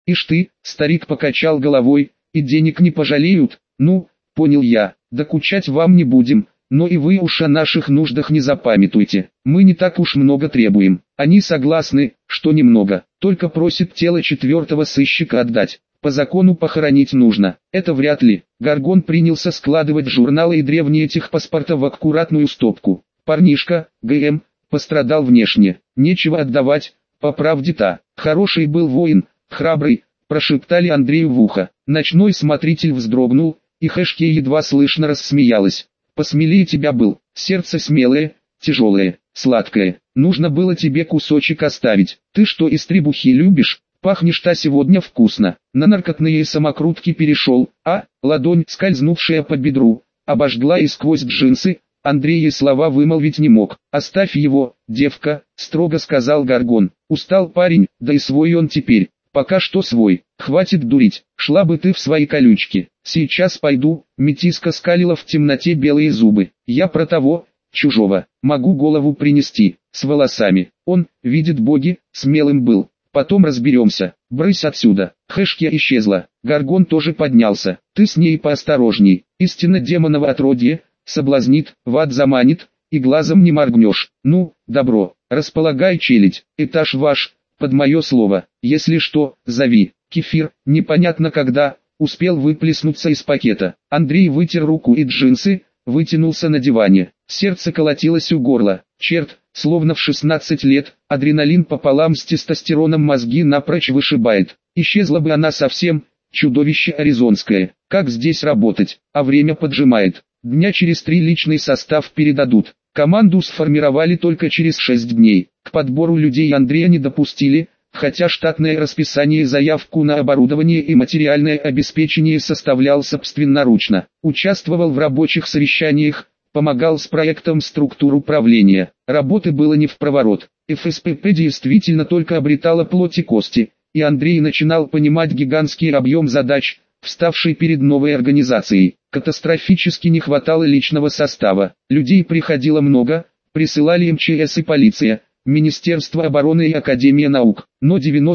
Ишь ты, старик покачал головой, и денег не пожалеют? Ну, понял я, докучать вам не будем, но и вы уж о наших нуждах не запамятуйте, мы не так уж много требуем. Они согласны, что немного, только просит тело четвертого сыщика отдать. По закону похоронить нужно. Это вряд ли. Горгон принялся складывать журналы и древние техпаспорта в аккуратную стопку. Парнишка, ГМ, пострадал внешне. Нечего отдавать, по правде-то. Хороший был воин, храбрый, прошептали Андрею в ухо. Ночной смотритель вздрогнул, и Хэшке едва слышно рассмеялась. Посмелее тебя был, сердце смелое, тяжелое, сладкое. Нужно было тебе кусочек оставить. Ты что, из требухи любишь? Пахнешь-то сегодня вкусно. На наркотные самокрутки перешел, а, ладонь, скользнувшая по бедру, обожгла и сквозь джинсы. Андрей и слова вымолвить не мог. «Оставь его, девка», — строго сказал Горгон. «Устал парень, да и свой он теперь. Пока что свой. Хватит дурить, шла бы ты в свои колючки. Сейчас пойду». Метиска скалила в темноте белые зубы. «Я про того, чужого, могу голову принести, с волосами. Он, видит боги, смелым был. Потом разберемся. Брысь отсюда». Хэшке исчезла. Горгон тоже поднялся. «Ты с ней поосторожней. Истинно демоново отродье. Соблазнит, в ад заманит, и глазом не моргнешь. Ну, добро, располагай челядь, этаж ваш, под мое слово. Если что, зови». Кефир, непонятно когда, успел выплеснуться из пакета. Андрей вытер руку и джинсы, вытянулся на диване. Сердце колотилось у горла. Черт, словно в 16 лет, адреналин пополам с тестостероном мозги напрочь вышибает. Исчезла бы она совсем, чудовище аризонское. Как здесь работать, а время поджимает. Дня через 3 личный состав передадут. Команду сформировали только через 6 дней. К подбору людей Андрея не допустили, хотя штатное расписание, заявку на оборудование и материальное обеспечение составлял собственноручно. Участвовал в рабочих совещаниях, помогал с проектом структур управления. Работы было не впроворот. ФСПП действительно только обретала плоть и кости, и Андрей начинал понимать гигантский объем задач, вставший перед новой организацией. Катастрофически не хватало личного состава. Людей приходило много, присылали МЧС и полиция, Министерство обороны и Академия наук, но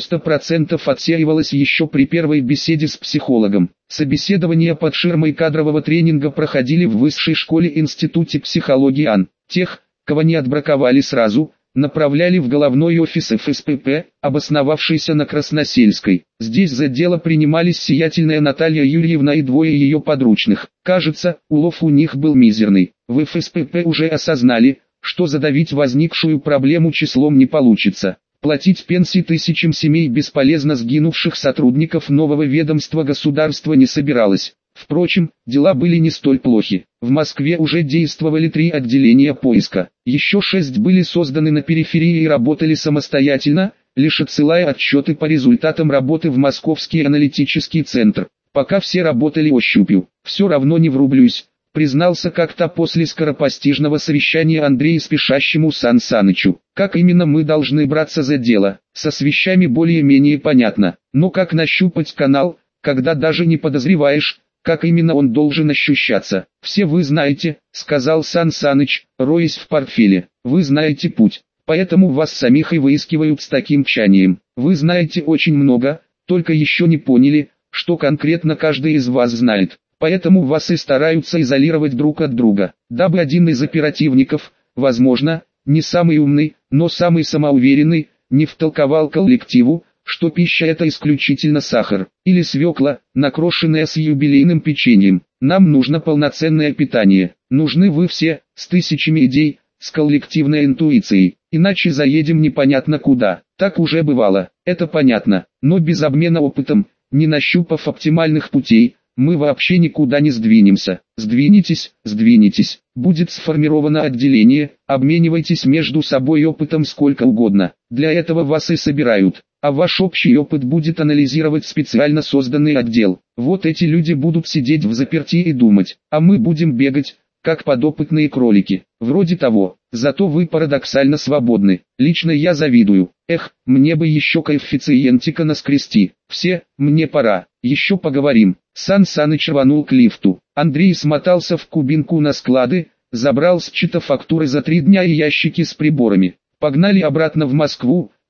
90% отсеивалось еще при первой беседе с психологом. Собеседования под ширмой кадрового тренинга проходили в Высшей школе-институте психологии АН. Тех, кого не отбраковали сразу, направляли в головной офис ФСПП, обосновавшийся на Красносельской. Здесь за дело принимались сиятельная Наталья Юрьевна и двое ее подручных. Кажется, улов у них был мизерный. В ФСПП уже осознали, что задавить возникшую проблему числом не получится. Платить пенсии тысячам семей бесполезно сгинувших сотрудников нового ведомства государства не собиралось. Впрочем, дела были не столь плохи. В Москве уже действовали 3 отделения поиска. Еще 6 были созданы на периферии и работали самостоятельно, лишь отсылая отчеты по результатам работы в Московский аналитический центр. Пока все работали ощупью. «Все равно не врублюсь», признался как-то после скоропостижного совещания Андрей спешащему Сан Санычу. «Как именно мы должны браться за дело, со свещами более-менее понятно. Но как нащупать канал, когда даже не подозреваешь, как именно он должен ощущаться? Все вы знаете», — сказал Сан Саныч, роясь в портфеле. «Вы знаете путь, поэтому вас самих и выискивают с таким тщанием. Вы знаете очень много, только еще не поняли, что конкретно каждый из вас знает. Поэтому вас и стараются изолировать друг от друга, дабы один из оперативников, возможно, не самый умный, но самый самоуверенный, не втолковал коллективу, что пища — это исключительно сахар, или свекла, накрошенная с юбилейным печеньем. Нам нужно полноценное питание. Нужны вы все, с тысячами идей, с коллективной интуицией, иначе заедем непонятно куда. Так уже бывало, это понятно, но без обмена опытом, не нащупав оптимальных путей, мы вообще никуда не сдвинемся. Сдвинетесь, будет сформировано отделение, обменивайтесь между собой опытом сколько угодно. Для этого вас и собирают, а ваш общий опыт будет анализировать специально созданный отдел. Вот эти люди будут сидеть взаперти и думать, а мы будем бегать, как подопытные кролики. Вроде того, зато вы парадоксально свободны. Лично я завидую. Эх, мне бы еще коэффициентика наскрести. Все, мне пора, еще поговорим». Сан Саныч рванул к лифту. Андрей смотался в кубинку на склады, забрал с счета фактуры за 3 дня и ящики с приборами. Погнали обратно в Москву,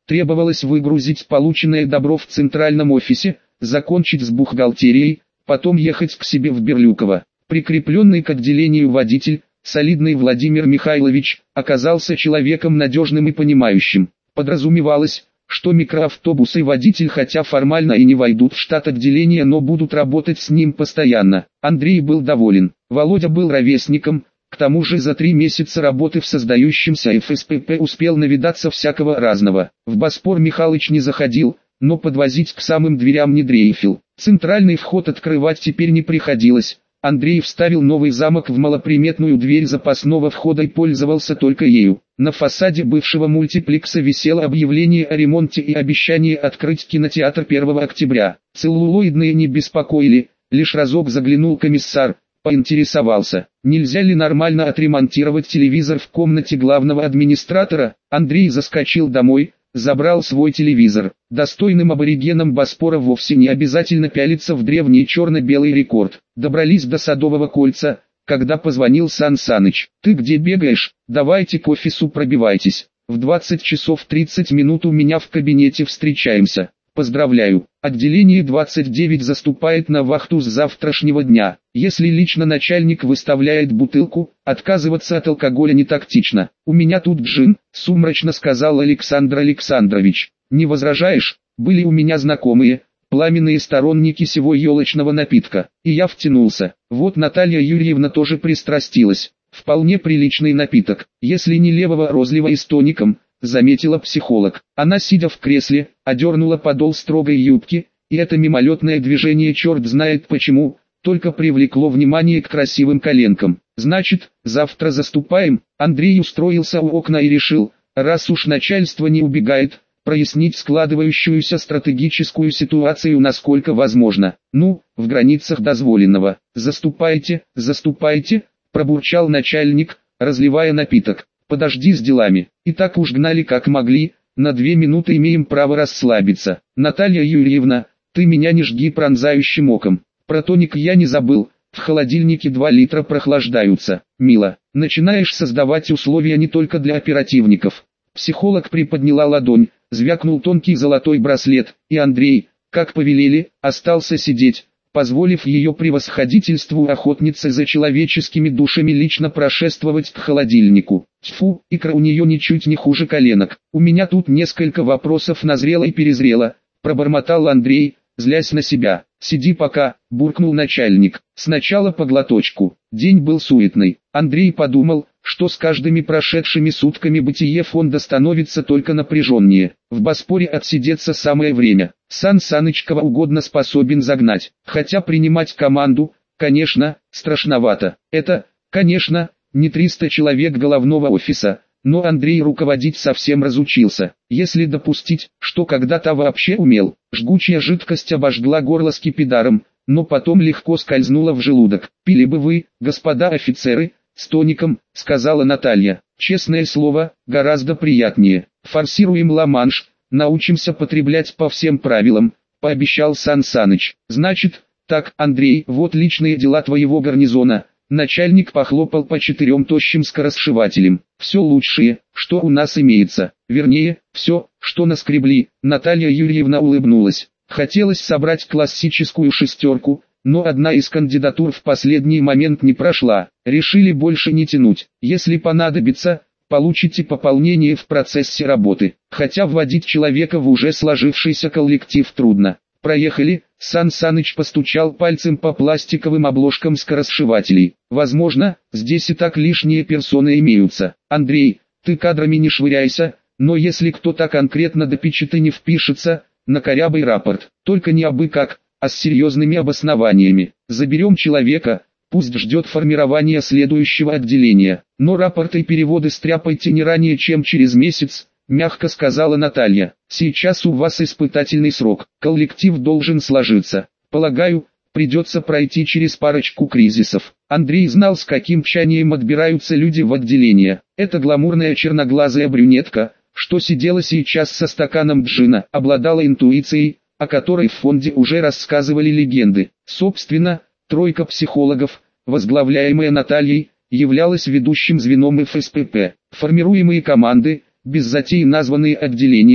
Требовалось выгрузить полученное добро в центральном офисе, закончить с бухгалтерией, потом ехать к себе в Берлюково. Прикрепленный к отделению водитель, солидный Владимир Михайлович, оказался человеком надежным и понимающим. Подразумевалось, что микроавтобус и водитель хотя формально и не войдут в штат отделения, но будут работать с ним постоянно. Андрей был доволен. Володя был ровесником, к тому же за 3 месяца работы в создающемся ФСПП успел навидаться всякого разного. В Боспор Михалыч не заходил, но подвозить к самым дверям не дрейфил. Центральный вход открывать теперь не приходилось. Андрей вставил новый замок в малоприметную дверь запасного входа и пользовался только ею. На фасаде бывшего мультиплекса висело объявление о ремонте и обещание открыть кинотеатр 1 октября. Целлулоидные не беспокоили, лишь разок заглянул комиссар, поинтересовался, нельзя ли нормально отремонтировать телевизор в комнате главного администратора. Андрей заскочил домой, забрал свой телевизор. Достойным аборигенам Боспора вовсе не обязательно пялиться в древний черно-белый рекорд. Добрались до Садового кольца, когда позвонил Сан Саныч. «Ты где бегаешь? Давайте к офису пробивайтесь. В 20 часов 30 минут у меня в кабинете встречаемся. Поздравляю, отделение 29 заступает на вахту с завтрашнего дня. Если лично начальник выставляет бутылку, отказываться от алкоголя не тактично. У меня тут джин», — сумрачно сказал Александр Александрович. «Не возражаешь? Были у меня знакомые, пламенные сторонники сего елочного напитка, и я втянулся. Вот Наталья Юрьевна тоже пристрастилась. Вполне приличный напиток, если не левого розлива и с тоником», — заметила психолог. Она, сидя в кресле, одернула подол строгой юбки, и это мимолетное движение, черт знает почему, только привлекло внимание к красивым коленкам. «Значит, завтра заступаем?» Андрей устроился у окна и решил, раз уж начальство не убегает, прояснить складывающуюся стратегическую ситуацию насколько возможно. «Ну, в границах дозволенного. Заступайте, заступайте», — пробурчал начальник, разливая напиток. «Подожди с делами. И так уж гнали как могли, на 2 минуты имеем право расслабиться. Наталья Юрьевна, ты меня не жги пронзающим оком. Про тоник я не забыл, в холодильнике 2 литра прохлаждаются. Мила, начинаешь создавать условия не только для оперативников». Психолог приподняла ладонь, звякнул тонкий золотой браслет, и Андрей, как повелели, остался сидеть, позволив ее превосходительству охотницы за человеческими душами лично прошествовать к холодильнику. Тьфу, икра у нее ничуть не хуже коленок. «У меня тут несколько вопросов назрело и перезрело», — пробормотал Андрей, злясь на себя. «Сиди пока», — буркнул начальник. «Сначала по глоточку». День был суетный. Андрей подумал, что с каждыми прошедшими сутками бытие фонда становится только напряженнее. В Боспоре отсидеться самое время. Сан Саныч кого угодно способен загнать. Хотя принимать команду, конечно, страшновато. Это, конечно, не 300 человек головного офиса, но Андрей руководить совсем разучился. Если допустить, что когда-то вообще умел, жгучая жидкость обожгла горло скипидаром, но потом легко скользнула в желудок. «Пили бы вы, господа офицеры, с тоником», — сказала Наталья. «Честное слово, гораздо приятнее. Форсируем Ла-Манш, научимся потреблять по всем правилам», — пообещал Сан Саныч. «Значит, так, Андрей, вот личные дела твоего гарнизона». Начальник похлопал по 4 тощим скоросшивателям. «Все лучшее, что у нас имеется. Вернее, все, что наскребли». Наталья Юрьевна улыбнулась. Хотелось собрать классическую 6, но одна из кандидатур в последний момент не прошла. Решили больше не тянуть. Если понадобится, получите пополнение в процессе работы. Хотя вводить человека в уже сложившийся коллектив трудно. «Проехали», — Сан Саныч постучал пальцем по пластиковым обложкам скоросшивателей. «Возможно, здесь и так лишние персоны имеются. Андрей, ты кадрами не швыряйся, но если кто-то конкретно до печати не впишется, накорябай рапорт. Только не абы как, а с серьезными обоснованиями. Заберем человека, пусть ждет формирования следующего отделения. Но рапорты и переводы стряпайте не ранее, чем через месяц», — мягко сказала Наталья. «Сейчас у вас испытательный срок. Коллектив должен сложиться. Полагаю, придется пройти через парочку кризисов». Андрей знал, с каким тщанием отбираются люди в отделение. Эта гламурная черноглазая брюнетка, что сидела сейчас со стаканом джина, обладала интуицией, о которой в фонде уже рассказывали легенды. Собственно, 3 психологов, возглавляемая Натальей, являлась ведущим звеном ФСПП. Формируемые команды, без затей названные отделениями,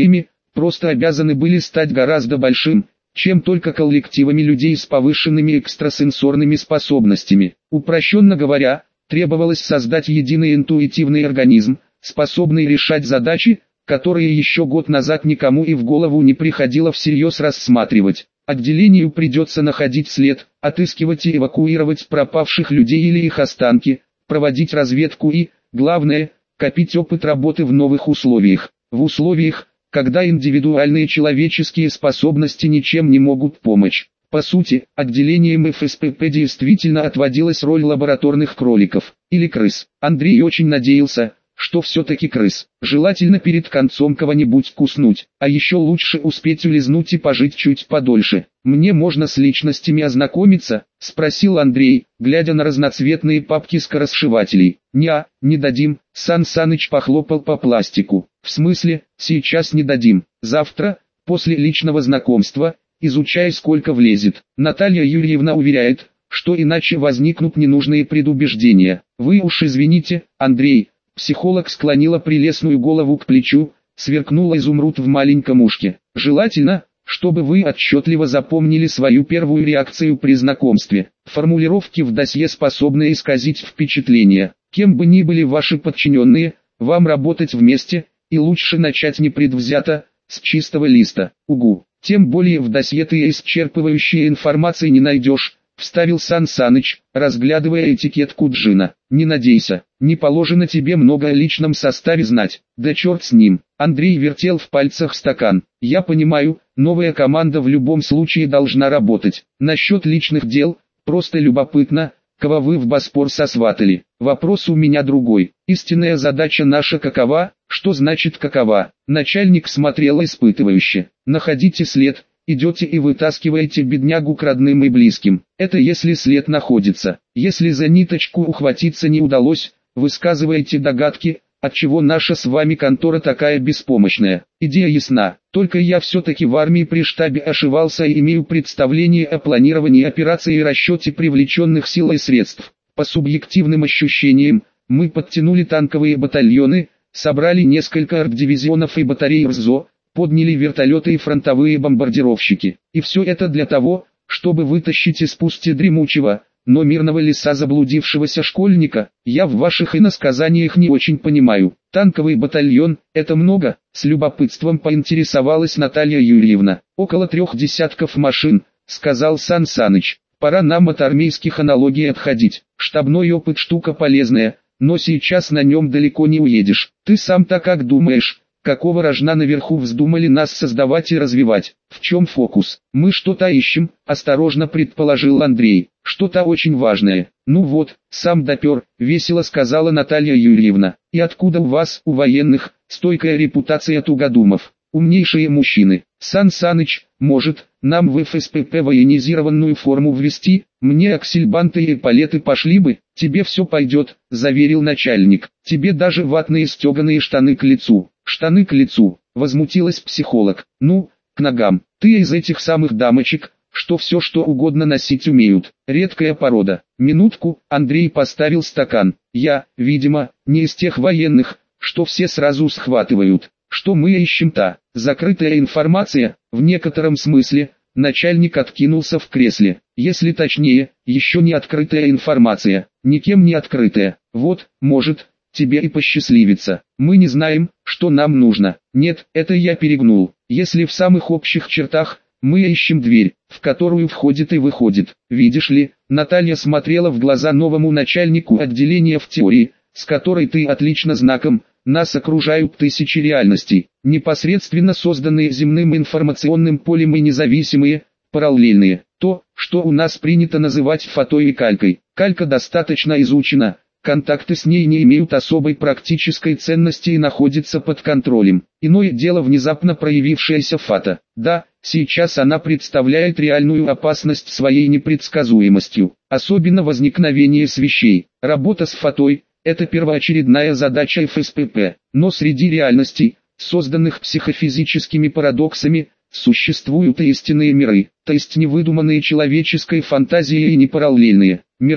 просто обязаны были стать гораздо большим, чем только коллективами людей с повышенными экстрасенсорными способностями. Упрощенно говоря, требовалось создать единый интуитивный организм, способный решать задачи, которые еще год назад никому и в голову не приходило всерьез рассматривать. Отделению придется находить след, отыскивать и эвакуировать пропавших людей или их останки, проводить разведку и, главное, копить опыт работы в новых условиях. В условиях, когда индивидуальные человеческие способности ничем не могут помочь. По сути, отделением ФСПП действительно отводилась роль лабораторных кроликов, или крыс. Андрей очень надеялся, что все-таки крыс. Желательно перед концом кого-нибудь куснуть, а еще лучше успеть улизнуть и пожить чуть подольше. «Мне можно с личностями ознакомиться?» – спросил Андрей, глядя на разноцветные папки скоросшивателей. Не дадим», – Сан Саныч похлопал по пластику. «В смысле, сейчас не дадим, завтра, после личного знакомства, изучай сколько влезет». Наталья Юрьевна уверяет, что иначе возникнут ненужные предубеждения. «Вы уж извините, Андрей». Психолог склонила прелестную голову к плечу, сверкнула изумруд в маленьком ушке. «Желательно, чтобы вы отчетливо запомнили свою первую реакцию при знакомстве. Формулировки в досье способны исказить впечатление. Кем бы ни были ваши подчиненные, вам работать вместе, и лучше начать непредвзято, с чистого листа. Угу. Тем более в досье ты исчерпывающей информации не найдешь», — вставил Сан Саныч, разглядывая этикетку джина. «Не надейся, не положено тебе много о личном составе знать». «Да черт с ним». Андрей вертел в пальцах стакан. «Я понимаю, новая команда в любом случае должна работать. Насчет личных дел, просто любопытно, кого вы в Боспор сосватали. Вопрос у меня другой. Истинная задача наша какова?» «Что значит какова?» Начальник смотрел испытывающе. «Находите след, идете и вытаскиваете беднягу к родным и близким. Это если след находится. Если за ниточку ухватиться не удалось, высказываете догадки, отчего наша с вами контора такая беспомощная. Идея ясна, только я все-таки в армии при штабе ошивался и имею представление о планировании операций и расчете привлеченных сил и средств. По субъективным ощущениям, мы подтянули танковые батальоны, собрали несколько артдивизионов и батарей РЗО, подняли вертолеты и фронтовые бомбардировщики. И все это для того, чтобы вытащить из пусти дремучего, но мирного леса заблудившегося школьника. Я в ваших иносказаниях не очень понимаю. Танковый батальон – это много?» – с любопытством поинтересовалась Наталья Юрьевна. «Около 3 десятков машин», – сказал Сан Саныч. «Пора нам от армейских аналогий отходить. Штабной опыт штука полезная, но сейчас на нем далеко не уедешь. Ты сам-то как думаешь? Какого рожна наверху вздумали нас создавать и развивать? В чем фокус? Мы что-то ищем», – осторожно предположил Андрей. «Что-то очень важное». «Ну вот, сам допер», – весело сказала Наталья Юрьевна. «И откуда у вас, у военных, стойкая репутация тугодумов? Умнейшие мужчины. Сан Саныч, может, нам в ФСПП военизированную форму ввести? Мне аксельбанты и эполеты пошли бы». «Тебе все пойдет», – заверил начальник. «Тебе даже ватные стеганые штаны к лицу». «Штаны к лицу», – возмутилась психолог. «Ну, к ногам. Ты из этих самых дамочек, что все что угодно носить умеют. Редкая порода». «Минутку», – Андрей поставил стакан. «Я, видимо, не из тех военных, что все сразу схватывают. Что мы ищем-то? Закрытая информация?» «В некотором смысле», – начальник откинулся в кресле. «Если точнее, еще не открытая информация. Никем не открытая. Вот, может, тебе и посчастливится. Мы не знаем, что нам нужно». «Нет, это я перегнул. Если в самых общих чертах, мы ищем дверь, в которую входит и выходит. Видишь ли», Наталья смотрела в глаза новому начальнику отделения в теории, с которой ты отлично знаком, нас окружают тысячи реальностей, непосредственно созданные земным информационным полем и независимые, параллельные. То, что у нас принято называть фатой и калькой. Калька достаточно изучена, контакты с ней не имеют особой практической ценности и находятся под контролем. Иное дело внезапно проявившаяся фата. Да, сейчас она представляет реальную опасность своей непредсказуемостью, особенно возникновение с вещей. Работа с фатой – это первоочередная задача ФСПП, но среди реальностей, созданных психофизическими парадоксами, существуют и истинные миры, то есть не выдуманные человеческой фантазией и не параллельные миры,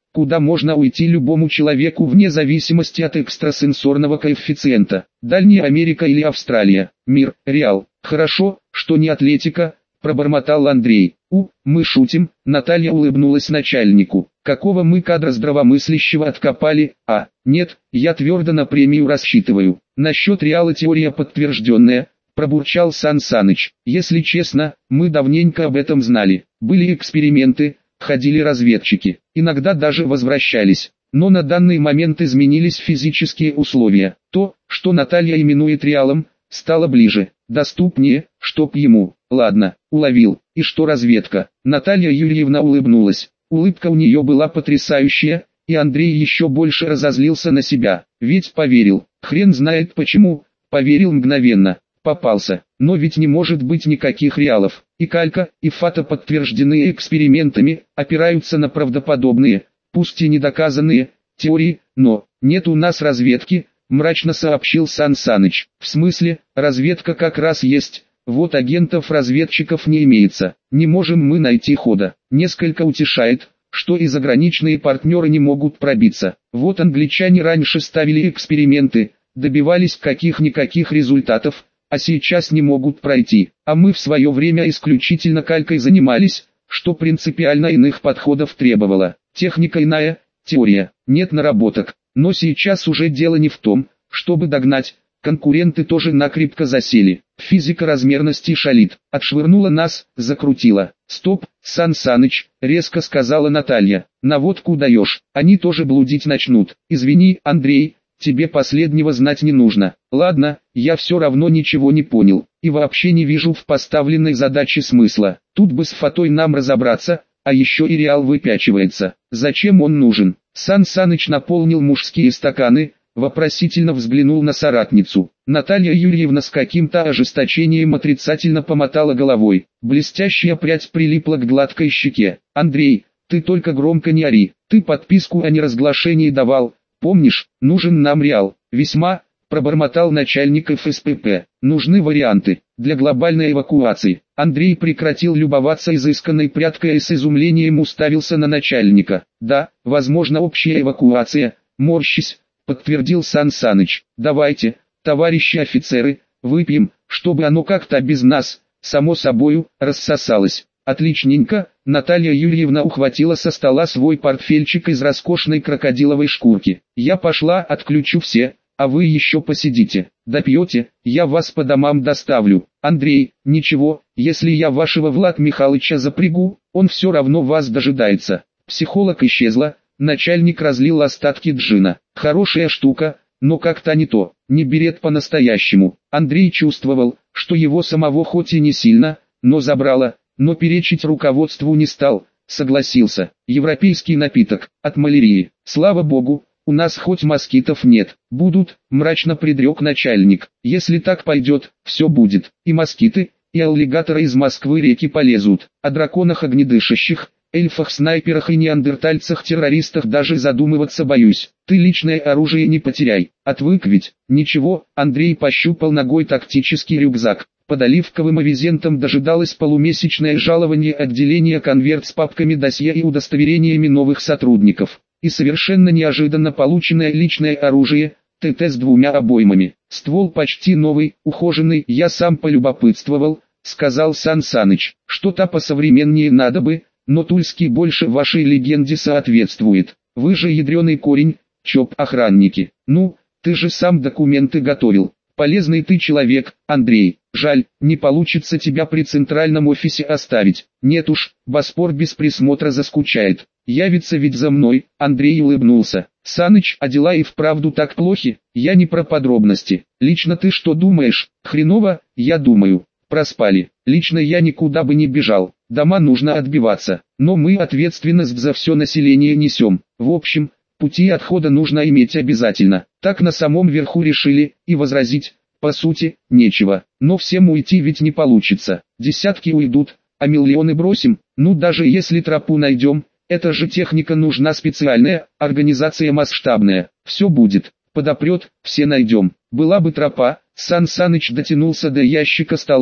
куда можно уйти любому человеку вне зависимости от экстрасенсорного коэффициента. Дальняя Америка или Австралия. Мир, Реал. Хорошо, что не Атлетика, пробормотал Андрей. Мы шутим, Наталья улыбнулась начальнику. Какого мы кадра здравомыслящего откопали? Нет, я твердо на премию рассчитываю. Насчет Реала теория подтвержденная, пробурчал Сан Саныч. Если честно, мы давненько об этом знали. Были эксперименты, ходили разведчики, иногда даже возвращались. Но на данный момент изменились физические условия. То, что Наталья именует Реалом, стало ближе, доступнее, чтоб ему. Ладно, уловил. И что разведка? Наталья Юрьевна улыбнулась. Улыбка у нее была потрясающая, и Андрей еще больше разозлился на себя. Ведь поверил, хрен знает почему, поверил мгновенно. Попался, но ведь не может быть никаких Реалов. И калька, и фото подтверждены экспериментами, опираются на правдоподобные, пусть и недоказанные, теории, но нет у нас разведки, мрачно сообщил Сан Саныч. В смысле, разведка как раз есть, вот агентов-разведчиков не имеется, не можем мы найти хода. Несколько утешает, что и заграничные партнеры не могут пробиться. Вот англичане раньше ставили эксперименты, добивались каких-никаких результатов, а сейчас не могут пройти. А мы в свое время исключительно калькой занимались, что принципиально иных подходов требовало. Техника иная, теория, нет наработок. Но сейчас уже дело не в том, чтобы догнать, конкуренты тоже накрепко засели. Физика размерности шалит, отшвырнула нас, закрутила. Стоп, Сан Саныч, резко сказала Наталья, наводку даешь, они тоже блудить начнут. Извини, Андрей, тебе последнего знать не нужно. Ладно, я все равно ничего не понял, и вообще не вижу в поставленной задаче смысла. Тут бы с фотой нам разобраться, а еще и Реал выпячивается. Зачем он нужен? Сан Саныч наполнил мужские стаканы, вопросительно взглянул на соратницу. Наталья Юрьевна с каким-то ожесточением отрицательно помотала головой. Блестящая прядь прилипла к гладкой щеке. Андрей, ты только громко не ори, ты подписку о неразглашении давал. Помнишь, нужен нам Реал. Весьма, пробормотал начальник ФСПП. Нужны варианты для глобальной эвакуации. Андрей прекратил любоваться изысканной прядкой и с изумлением уставился на начальника. Да, возможно общая эвакуация, морщись, подтвердил Сан Саныч. Давайте, товарищи офицеры, выпьем, чтобы оно как-то без нас, само собою, рассосалось. Отличненько, Наталья Юрьевна ухватила со стола свой портфельчик из роскошной крокодиловой шкурки. Я пошла, отключу все, а вы еще посидите. Допьете, я вас по домам доставлю. Андрей, ничего, если я вашего Влад Михайловича запрягу, он все равно вас дожидается. Психолог исчезла, начальник разлил остатки джина. Хорошая штука, но как-то не то, не берет по-настоящему. Андрей чувствовал, что его самого хоть и не сильно, но забрало. Но перечить руководству не стал, согласился. Европейский напиток, от малярии. Слава богу, у нас хоть москитов нет. Будут, мрачно предрек начальник. Если так пойдет, все будет. И москиты, и аллигаторы из Москвы реки полезут. О драконах огнедышащих, эльфах-снайперах и неандертальцах-террористах даже задумываться боюсь. Ты личное оружие не потеряй. Отвык ведь. Ничего, Андрей пощупал ногой тактический рюкзак. Под оливковым авизентом дожидалось полумесячное жалование отделения, конверт с папками досье и удостоверениями новых сотрудников. И совершенно неожиданно полученное личное оружие, ТТ с 2 обоймами. Ствол почти новый, ухоженный, я сам полюбопытствовал, сказал Сан Саныч. Что-то посовременнее надо бы, но тульский больше вашей легенде соответствует. Вы же ядреный корень, ЧОП-охранники. Ну, ты же сам документы готовил. Полезный ты человек, Андрей. Жаль, не получится тебя при центральном офисе оставить. Нет уж, Боспор без присмотра заскучает. Явится ведь за мной. Андрей улыбнулся. Саныч, а дела и вправду так плохи? Я не про подробности. Лично ты что думаешь? Хреново, я думаю. Проспали. Лично я никуда бы не бежал. Дома нужно отбиваться. Но мы ответственность за все население несем. В общем, пути отхода нужно иметь обязательно. Так на самом верху решили, и возразить, по сути, нечего. Но всем уйти ведь не получится. Десятки уйдут, а миллионы бросим. Ну даже если тропу найдем, это же техника нужна специальная, организация масштабная. Все будет, подопрет, все найдем. Была бы тропа, Сан Саныч дотянулся до ящика стола,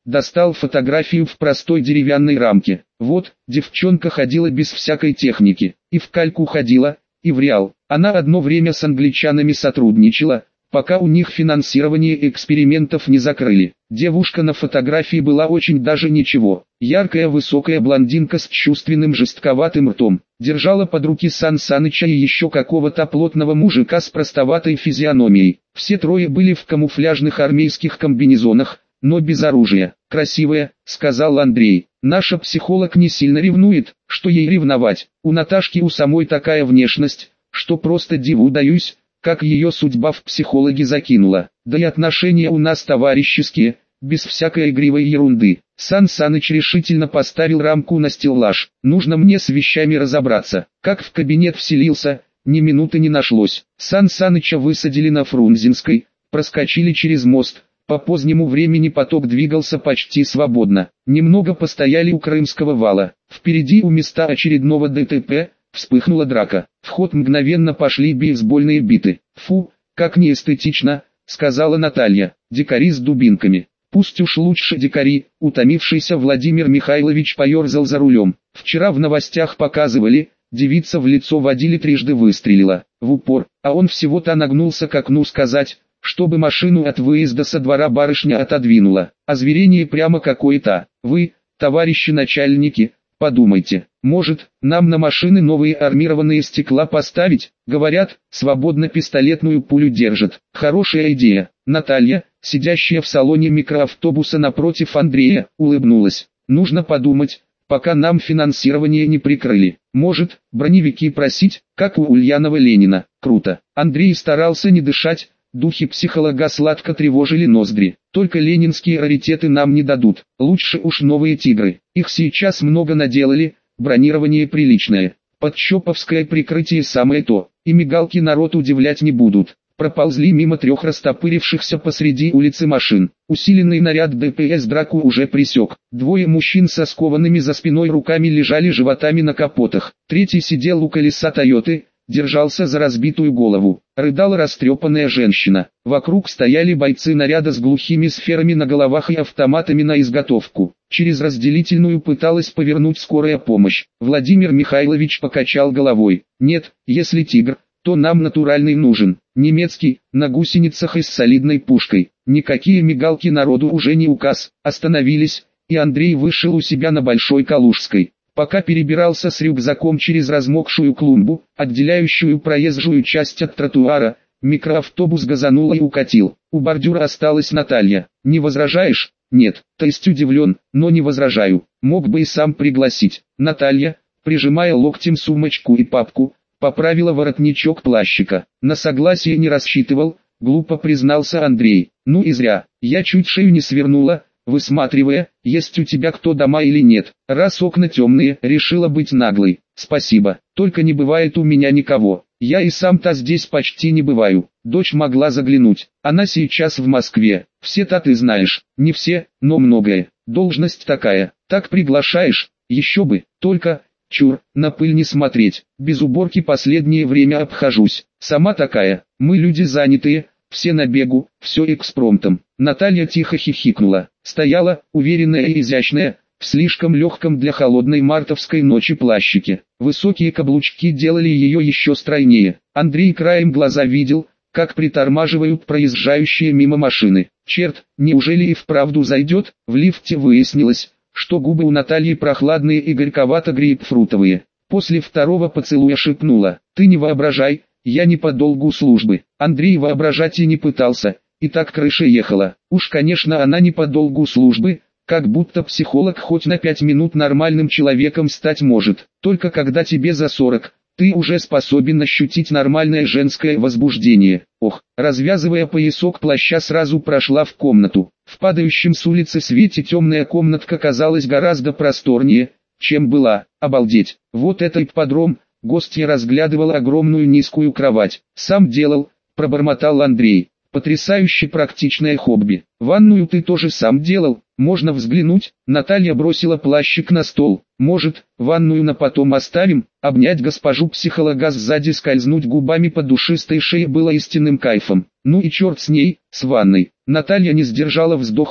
достал фотографию в простой деревянной рамке. Вот, девчонка ходила без всякой техники, и в кальку ходила, и в реал. Она одно время с англичанами сотрудничала, пока у них финансирование экспериментов не закрыли. Девушка на фотографии была очень даже ничего. Яркая высокая блондинка с чувственным жестковатым ртом. Держала под руки Сан Саныча и еще какого-то плотного мужика с простоватой физиономией. Все трое были в камуфляжных армейских комбинезонах, но без оружия. «Красивая», — сказал Андрей. «Наша психолог не сильно ревнует, что ей ревновать. У Наташки у самой такая внешность, что просто диву даюсь, как ее судьба в психологи закинула. Да и отношения у нас товарищеские, без всякой игривой ерунды». Сан Саныч решительно поставил рамку на стеллаж. «Нужно мне с вещами разобраться». Как в кабинет вселился, ни минуты не нашлось. Сан Саныча высадили на Фрунзенской, проскочили через мост. По позднему времени поток двигался почти свободно. Немного постояли у Крымского вала. Впереди у места очередного ДТП вспыхнула драка. В ход мгновенно пошли бейсбольные биты. «Фу, как неэстетично», — сказала Наталья. «Дикари с дубинками». «Пусть уж лучше дикари», — утомившийся Владимир Михайлович поерзал за рулем. «Вчера в новостях показывали, девица в лицо водили трижды выстрелила, в упор, а он всего-то нагнулся к окну сказать, чтобы машину от выезда со двора барышня отодвинула. Озверение прямо какое-то. Вы, товарищи начальники, подумайте, может, нам на машины новые армированные стекла поставить? Говорят, свободно пистолетную пулю держат. Хорошая идея». Наталья, сидящая в салоне микроавтобуса напротив Андрея, улыбнулась. «Нужно подумать, пока нам финансирование не прикрыли. Может, броневики просить, как у Ульянова Ленина». Круто. Андрей старался не дышать. Духи психолога сладко тревожили ноздри. «Только ленинские раритеты нам не дадут. Лучше уж новые тигры. Их сейчас много наделали, бронирование приличное. Подчоповское прикрытие самое то. И мигалки народ удивлять не будут». Проползли мимо трех растопырившихся посреди улицы машин. Усиленный наряд ДПС драку уже пресек. Двое мужчин со скованными за спиной руками лежали животами на капотах. Третий сидел у колеса Тойоты, держался за разбитую голову. Рыдала растрепанная женщина. Вокруг стояли бойцы наряда с глухими сферами на головах и автоматами на изготовку. Через разделительную пыталась повернуть скорая помощь. Владимир Михайлович покачал головой. «Нет, если тигр, то нам натуральный нужен. Немецкий, на гусеницах и с солидной пушкой. Никакие мигалки народу уже не указ». Остановились, и Андрей вышел у себя на Большой Калужской. Пока перебирался с рюкзаком через размокшую клумбу, отделяющую проезжую часть от тротуара, микроавтобус газанул и укатил. У бордюра осталась Наталья. «Не возражаешь?» «Нет». «То есть удивлен, но не возражаю. Мог бы и сам пригласить». Наталья, прижимая локтем сумочку и папку, поправила воротничок плащика. «На согласие не рассчитывал», — глупо признался Андрей. «Ну и зря. Я чуть шею не свернула, высматривая, есть у тебя кто дома или нет. Раз окна темные, решила быть наглой. Спасибо, только не бывает у меня никого. Я и сам-то здесь почти не бываю. Дочь могла заглянуть. Она сейчас в Москве. Все-то ты знаешь. Не все, но многое. Должность такая. Так приглашаешь? Еще бы. Только... Чур, на пыль не смотреть. Без уборки последнее время обхожусь. Сама такая. Мы люди занятые, все на бегу, все экспромтом». Наталья тихо хихикнула. Стояла, уверенная и изящная, в слишком легком для холодной мартовской ночи плащике. Высокие каблучки делали ее еще стройнее. Андрей краем глаза видел, как притормаживают проезжающие мимо машины. Черт, неужели и вправду зайдет? В лифте выяснилось, что губы у Натальи прохладные и горьковато-грейпфрутовые. После второго поцелуя шепнула: «Ты не воображай, я не по долгу службы». Андрей воображать и не пытался, и так крыша ехала. Уж конечно она не по долгу службы, как будто психолог хоть на 5 минут нормальным человеком стать может. Только когда тебе за 40, ты уже способен ощутить нормальное женское возбуждение. Ох, развязывая поясок плаща, сразу прошла в комнату. В падающем с улицы свете темная комнатка казалась гораздо просторнее, чем была. Обалдеть, вот это ипподром. Гостья разглядывала огромную низкую кровать. «Сам делал», — пробормотал Андрей. «Потрясающе практичное хобби. Ванную ты тоже сам делал? Можно взглянуть?» Наталья бросила плащик на стол. «Может, ванную на потом оставим?» Обнять госпожу психолога сзади, скользнуть губами по душистой шее было истинным кайфом. Ну и черт с ней, с ванной. Наталья не сдержала вздоха и,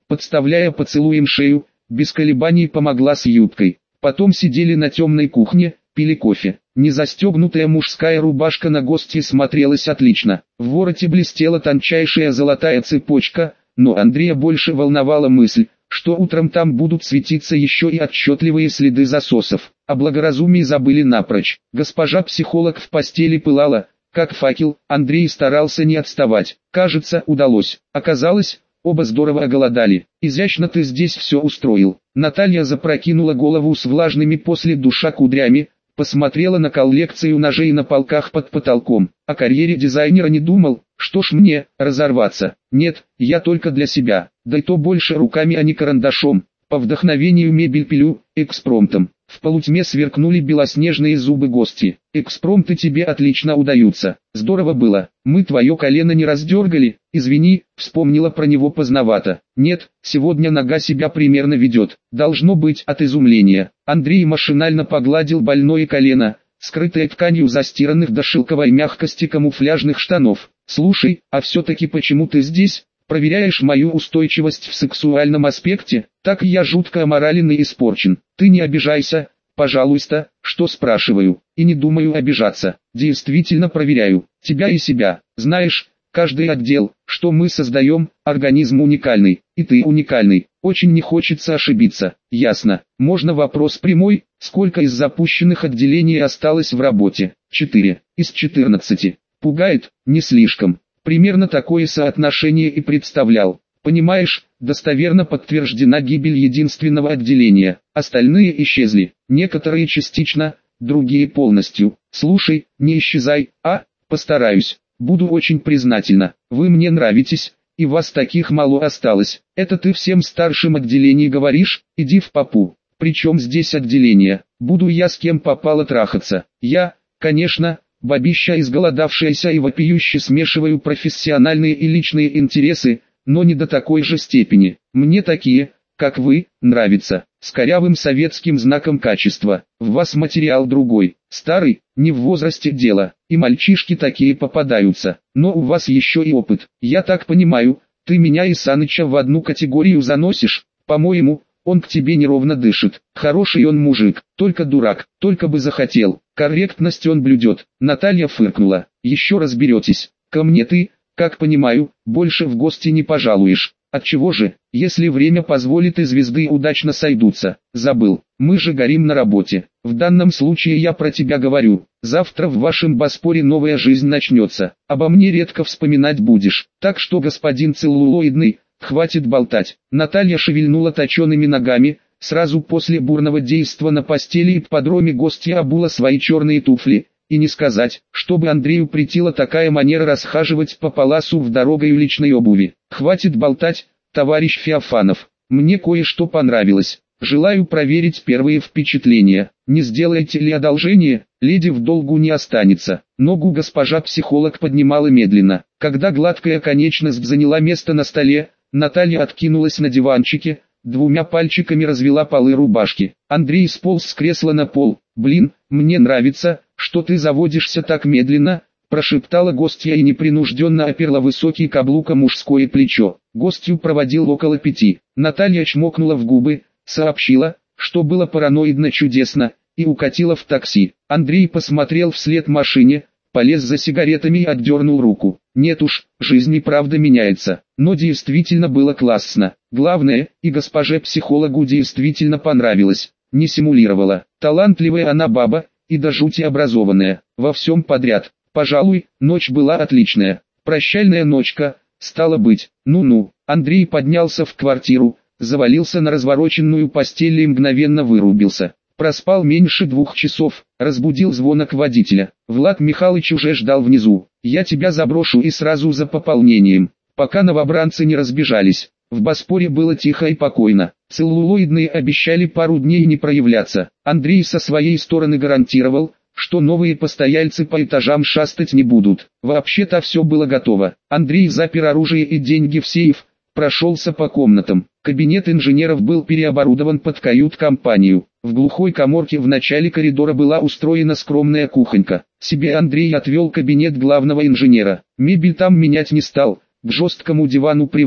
подставляя поцелуем шею, без колебаний помогла с юбкой. Потом сидели на темной кухне, пили кофе. Незастегнутая мужская рубашка на гостье смотрелась отлично. В вороте блестела тончайшая золотая цепочка, но Андрея больше волновала мысль, что утром там будут светиться еще и отчетливые следы засосов. О благоразумии забыли напрочь. Госпожа-психолог в постели пылала, как факел. Андрей старался не отставать. Кажется, удалось. Оказалось, оба здорово оголодали. «Изящно ты здесь все устроил». Наталья запрокинула голову с влажными после душа кудрями, посмотрела на коллекцию ножей на полках под потолком. О карьере дизайнера не думал. Что ж мне, разорваться? Нет, я только для себя. Да и то больше руками, а не карандашом. По вдохновению мебель пилю, экспромтом. В полутьме сверкнули белоснежные зубы гости. Экспромты тебе отлично удаются. Здорово было. Мы твое колено не раздергали. Извини, вспомнила про него поздновато. Нет, сегодня нога себя примерно ведет. Должно быть от изумления. Андрей машинально погладил больное колено, скрытое тканью застиранных до шелковой мягкости камуфляжных штанов. Слушай, а все-таки почему ты здесь? Проверяешь мою устойчивость в сексуальном аспекте? Так я жутко аморален и испорчен. Ты не обижайся, пожалуйста, что спрашиваю, и не думаю обижаться. Действительно проверяю, тебя и себя. Знаешь, каждый отдел, что мы создаем, организм уникальный, и ты уникальный. Очень не хочется ошибиться. Ясно. Можно вопрос прямой? Сколько из запущенных отделений осталось в работе? 4 из 14. Пугает? Не слишком. Примерно такое соотношение и представлял. Понимаешь, достоверно подтверждена гибель единственного отделения. Остальные исчезли. Некоторые частично, другие полностью. Слушай, не исчезай, постараюсь. Буду очень признательна. Вы мне нравитесь, и вас таких мало осталось. Это ты всем старшим отделений говоришь? Иди в попу. Причем здесь отделение? Буду я с кем попало трахаться. Я, конечно, бабища изголодавшаяся и вопиюще смешиваю профессиональные и личные интересы, но не до такой же степени. Мне такие, как вы, нравятся, с корявым советским знаком качества. В вас материал другой, старый, не в возрасте дело, и мальчишки такие попадаются. Но у вас еще и опыт. Я так понимаю, ты меня и Саныча в одну категорию заносишь? По-моему, он к тебе неровно дышит. Хороший он мужик, только дурак, только бы захотел. Корректность он блюдет. Наталья фыркнула. Еще разберетесь. Ко мне ты, как понимаю, больше в гости не пожалуешь. Отчего же, если время позволит и звезды удачно сойдутся? Забыл, мы же горим на работе. В данном случае я про тебя говорю. Завтра в вашем Боспоре новая жизнь начнется. Обо мне редко вспоминать будешь. Так что, господин целлулоидный, хватит болтать. Наталья шевельнула точеными ногами. Сразу после бурного действа на постели и ипподроме гостья обула свои черные туфли. И не сказать, чтобы Андрею претила такая манера расхаживать по паласу в дорогою личной обуви. Хватит болтать, товарищ Феофанов. Мне кое-что понравилось. Желаю проверить первые впечатления. Не сделаете ли одолжение, леди в долгу не останется. Ногу госпожа-психолог поднимала медленно. Когда гладкая конечность заняла место на столе, Наталья откинулась на диванчике, двумя пальчиками развела полы рубашки. Андрей сполз с кресла на пол. «Блин, мне нравится, что ты заводишься так медленно», прошептала гостья и непринужденно оперла высокий каблук о мужское плечо. Гостью проводил около 5. Наталья чмокнула в губы, сообщила, что было параноидно чудесно, и укатила в такси. Андрей посмотрел вслед машине, полез за сигаретами и отдернул руку. Нет уж, жизнь и правда меняется. Но действительно было классно. Главное, и госпоже-психологу действительно понравилось. Не симулировала. Талантливая она баба, и до жути образованная. Во всем подряд. Пожалуй, ночь была отличная. Прощальная ночка, стало быть. Ну-ну. Андрей поднялся в квартиру, завалился на развороченную постель и мгновенно вырубился. Проспал меньше 2 часов, разбудил звонок водителя. Влад Михайлович уже ждал внизу. Я тебя заброшу и сразу за пополнением, пока новобранцы не разбежались. В Боспоре было тихо и покойно. Целлулоидные обещали пару дней не проявляться. Андрей со своей стороны гарантировал, что новые постояльцы по этажам шастать не будут. Вообще-то все было готово. Андрей запер оружие и деньги в сейф, прошелся по комнатам. Кабинет инженеров был переоборудован под кают-компанию. В глухой каморке в начале коридора была устроена скромная кухонька. Себе Андрей отвел кабинет главного инженера. Мебель там менять не стал, к жесткому дивану привык,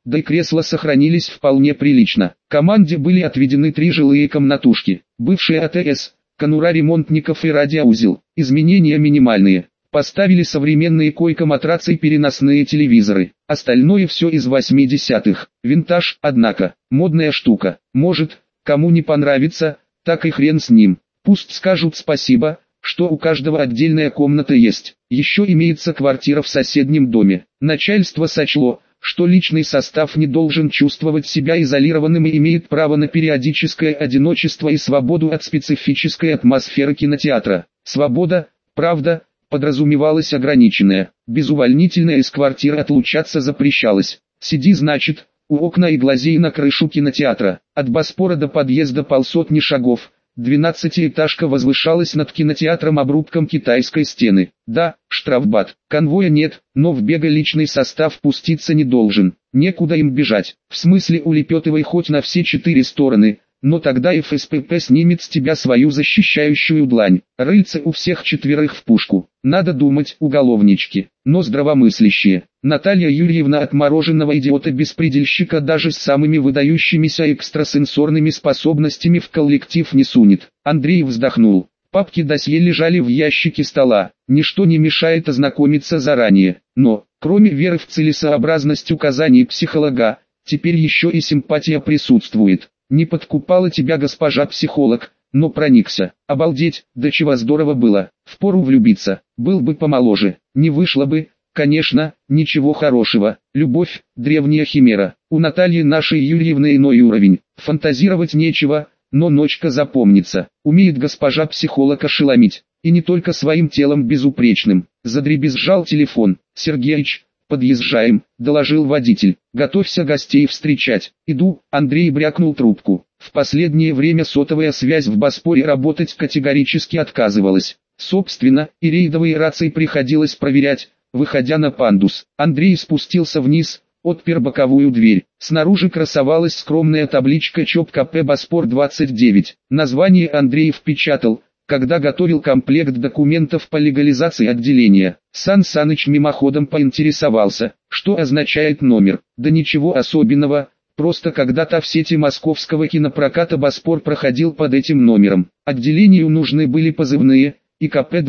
да и кресла сохранились вполне прилично. Команде были отведены 3 жилые комнатушки, бывшие АТС, конура ремонтников и радиоузел. Изменения минимальные. Поставили современные койко-матрацы и переносные телевизоры. Остальное все из 80-х. Винтаж, однако, модная штука. Может, кому не понравится, так и хрен с ним. Пусть скажут спасибо, что у каждого отдельная комната есть. Еще имеется квартира в соседнем доме. Начальство сочло, что личный состав не должен чувствовать себя изолированным и имеет право на периодическое одиночество и свободу от специфической атмосферы кинотеатра. Свобода, правда, подразумевалась ограниченная. Без увольнительной из квартиры отлучаться запрещалось. Сиди, значит, у окна и глазей на крышу кинотеатра. От Боспора до подъезда полсотни шагов. 12-этажка возвышалась над кинотеатром обрубком китайской стены. Да, штрафбат. Конвоя нет, но в бега личный состав пуститься не должен. Некуда им бежать. В смысле улепетывай хоть на все 4 стороны. Но тогда ФСПП снимет с тебя свою защищающую длань. Рыльце у всех 4 в пушку. Надо думать, уголовнички, но здравомыслящие. Наталья Юрьевна отмороженного идиота-беспредельщика даже с самыми выдающимися экстрасенсорными способностями в коллектив не сунет. Андрей вздохнул. Папки досье лежали в ящике стола. Ничто не мешает ознакомиться заранее. Но, кроме веры в целесообразность указаний психолога, теперь еще и симпатия присутствует. Не подкупала тебя госпожа психолог, но проникся. Обалдеть, до чего здорово было. Впору влюбиться. Был бы помоложе. Не вышло бы, конечно, ничего хорошего. Любовь, древняя химера. У Натальи нашей Юрьевны иной уровень. Фантазировать нечего, но ночка запомнится. Умеет госпожа психолог ошеломить. И не только своим телом безупречным. Задребезжал телефон. Сергеич, подъезжаем, доложил водитель. Готовься гостей встречать. Иду, Андрей брякнул трубку. В последнее время сотовая связь в Боспоре работать категорически отказывалась. Собственно, и рейдовые рации приходилось проверять, выходя на пандус. Андрей спустился вниз, отпер боковую дверь. Снаружи красовалась скромная табличка ЧОП КП Боспор-29. Название Андрей впечатал, когда готовил комплект документов по легализации отделения. Сан Саныч мимоходом поинтересовался, что означает номер. Да ничего особенного, просто когда-то в сети московского кинопроката Боспор проходил под этим номером. Отделению нужны были позывные, и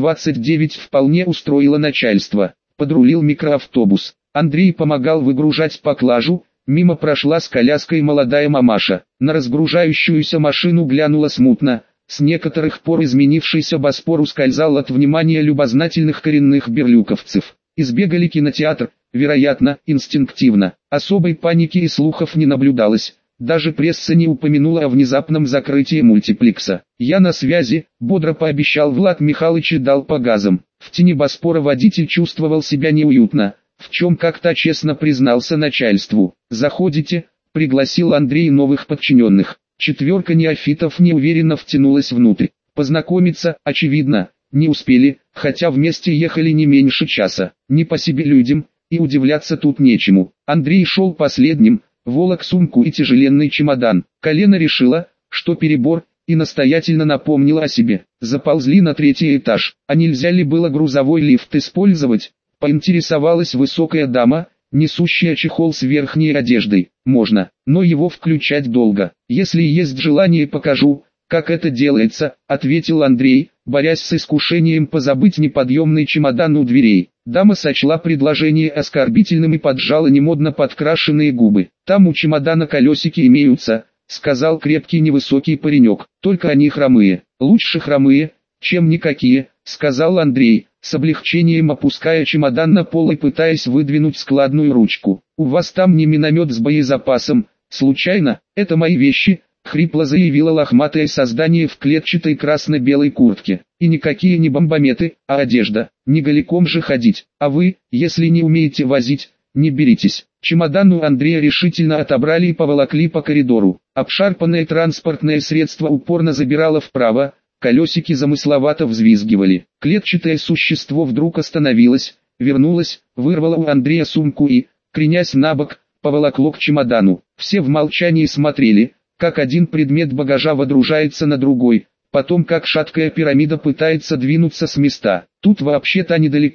КП-29 вполне устроило начальство. Подрулил микроавтобус. Андрей помогал выгружать поклажу, мимо прошла с коляской молодая мамаша. На разгружающуюся машину глянула смутно. С некоторых пор изменившийся Боспор ускользал от внимания любознательных коренных берлюковцев. Избегали кинотеатр, вероятно, инстинктивно. Особой паники и слухов не наблюдалось. Даже пресса не упомянула о внезапном закрытии мультиплекса. «Я на связи», — бодро пообещал Влад Михайлович и дал по газам. В тени Боспора водитель чувствовал себя неуютно, в чем как-то честно признался начальству. «Заходите», — пригласил Андрей новых подчиненных. 4 неофитов неуверенно втянулась внутрь. Познакомиться, очевидно, не успели, хотя вместе ехали не меньше часа. Не по себе людям, и удивляться тут нечему. Андрей шел последним, волок сумку и тяжеленный чемодан. Колено решила, что перебор, и настоятельно напомнила о себе. Заползли на 3-й этаж. А нельзя ли было грузовой лифт использовать? Поинтересовалась высокая дама, несущая чехол с верхней одеждой. Можно, но его включать долго. Если есть желание, покажу, как это делается, ответил Андрей, борясь с искушением позабыть неподъемный чемодан у дверей. Дама сочла предложение оскорбительным и поджала немодно подкрашенные губы. Там у чемодана колесики имеются, сказал крепкий невысокий паренек. Только они хромые. Лучше хромые, чем никакие, сказал Андрей, с облегчением опуская чемодан на пол и пытаясь выдвинуть складную ручку. «У вас там не миномет с боезапасом, случайно? Это мои вещи», — хрипло заявило лохматое создание в клетчатой красно-белой куртке. «И никакие не бомбометы, а одежда. Не голиком же ходить. А вы, если не умеете возить, не беритесь». Чемодан у Андрея решительно отобрали и поволокли по коридору. Обшарпанное транспортное средство упорно забирало вправо, колесики замысловато взвизгивали. Клетчатое существо вдруг остановилось, вернулось, вырвало у Андрея сумку и, кренясь на бок, поволокло к чемодану. Все в молчании смотрели, как один предмет багажа водружается на другой, потом как шаткая пирамида пытается двинуться с места. «Тут вообще-то недалеко», —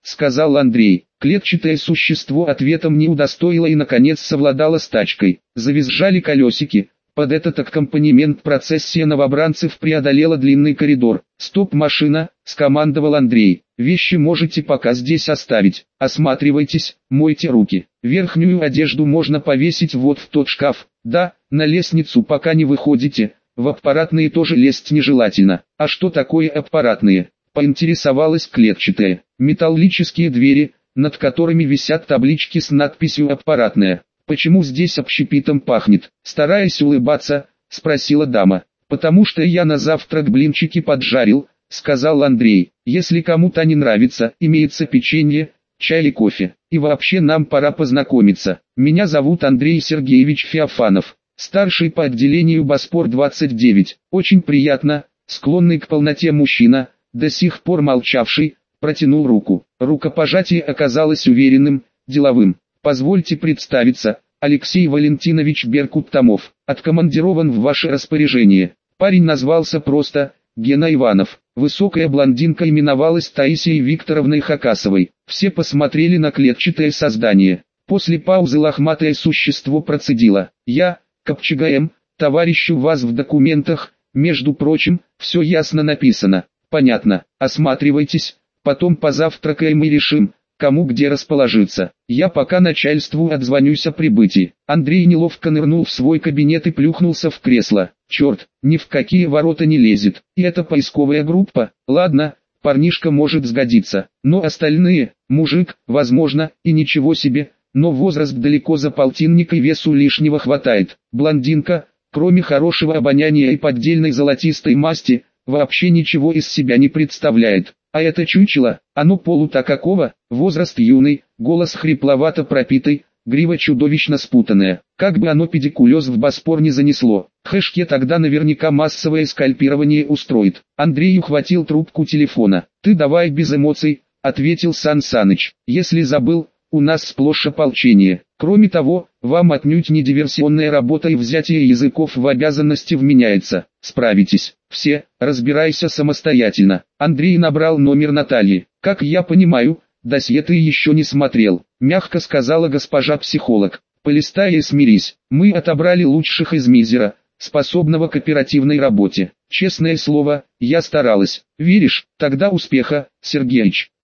сказал Андрей. Клетчатое существо ответом не удостоило и наконец совладало с тачкой. Завизжали колесики. Под этот аккомпанемент процессия новобранцев преодолела длинный коридор. «Стоп, машина!» – скомандовал Андрей. «Вещи можете пока здесь оставить. Осматривайтесь, мойте руки. Верхнюю одежду можно повесить вот в тот шкаф. Да, на лестницу пока не выходите. В аппаратные тоже лезть нежелательно». «А что такое аппаратные?» – поинтересовалась клетчатая. «Металлические двери, над которыми висят таблички с надписью «Аппаратная». «Почему здесь общепитом пахнет?» – стараясь улыбаться, спросила дама. «Потому что я на завтрак блинчики поджарил», – сказал Андрей. «Если кому-то не нравится, имеется печенье, чай или кофе. И вообще нам пора познакомиться. Меня зовут Андрей Сергеевич Феофанов, старший по отделению Боспор-29. Очень приятно», – склонный к полноте мужчина, до сих пор молчавший, протянул руку. Рукопожатие оказалось уверенным, деловым. «Позвольте представиться, Алексей Валентинович Беркут-Томов, откомандирован в ваше распоряжение». Парень назвался просто Гена Иванов. Высокая блондинка именовалась Таисией Викторовной Хакасовой. Все посмотрели на клетчатое создание. После паузы лохматое существо процедило: «Я, Копчега М, товарищу вас в документах, между прочим, все ясно написано». «Понятно, осматривайтесь, потом позавтракаем и решим, кому где расположиться. Я пока начальству отзвонюсь о прибытии». Андрей неловко нырнул в свой кабинет и плюхнулся в кресло. «Черт, ни в какие ворота не лезет. И это поисковая группа? Ладно, парнишка может сгодиться. Но остальные, мужик, возможно, и ничего себе, но возраст далеко за полтинник и весу лишнего хватает. Блондинка, кроме хорошего обоняния и поддельной золотистой масти, вообще ничего из себя не представляет. А это чучело, оно полута какого, возраст юный, голос хрипловато пропитый, грива чудовищно спутанная. Как бы оно педикулез в Боспор не занесло, Хэшке тогда наверняка массовое скальпирование устроит. Андрей ухватил трубку телефона. «Ты давай без эмоций», — ответил Сан Саныч. «Если забыл, у нас сплошь ополчение. Кроме того, вам отнюдь не диверсионная работа и взятие языков в обязанности вменяется. Справитесь. Все, разбирайся самостоятельно». Андрей набрал номер Натальи. «Как я понимаю, досье ты еще не смотрел», — мягко сказала госпожа психолог. «Полистай и смирись. Мы отобрали лучших из мизера, способного к оперативной работе. Честное слово, я старалась. Веришь? Тогда успеха, Сергеич».